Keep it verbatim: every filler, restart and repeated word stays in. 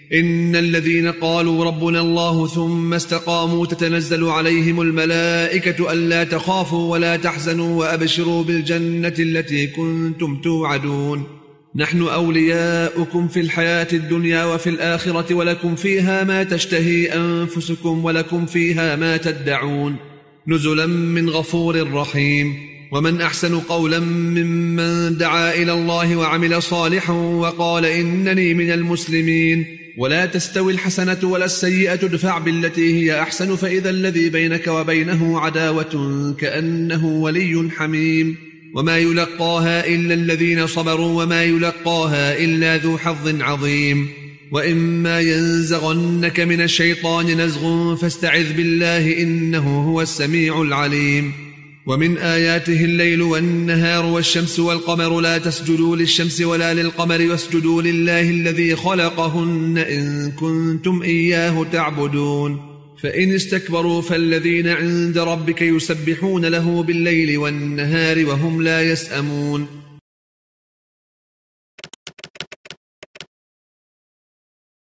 إن الذين قالوا ربنا الله ثم استقاموا تتنزل عليهم الملائكة ألا تخافوا ولا تحزنوا وأبشروا بالجنة التي كنتم توعدون نحن أولياؤكم في الحياة الدنيا وفي الآخرة ولكم فيها ما تشتهي أنفسكم ولكم فيها ما تدعون نزلا من غفور رحيم ومن أحسن قولا ممن دعا إلى الله وعمل صالحا وقال إنني من المسلمين ولا تستوي الحسنة ولا السيئة ادفع بالتي هي أحسن فإذا الذي بينك وبينه عداوة كأنه ولي حميم وما يلقاها إلا الذين صبروا وما يلقاها إلا ذو حظ عظيم وإما ينزغنك من الشيطان نزغ فاستعذ بالله إنه هو السميع العليم ومن آياته الليل والنهار والشمس والقمر لا تسجدوا للشمس ولا للقمر واسجدوا لله الذي خلقهن إن كنتم إياه تعبدون فإن استكبروا فالذين عند ربك يسبحون له بالليل والنهار وهم لا يسأمون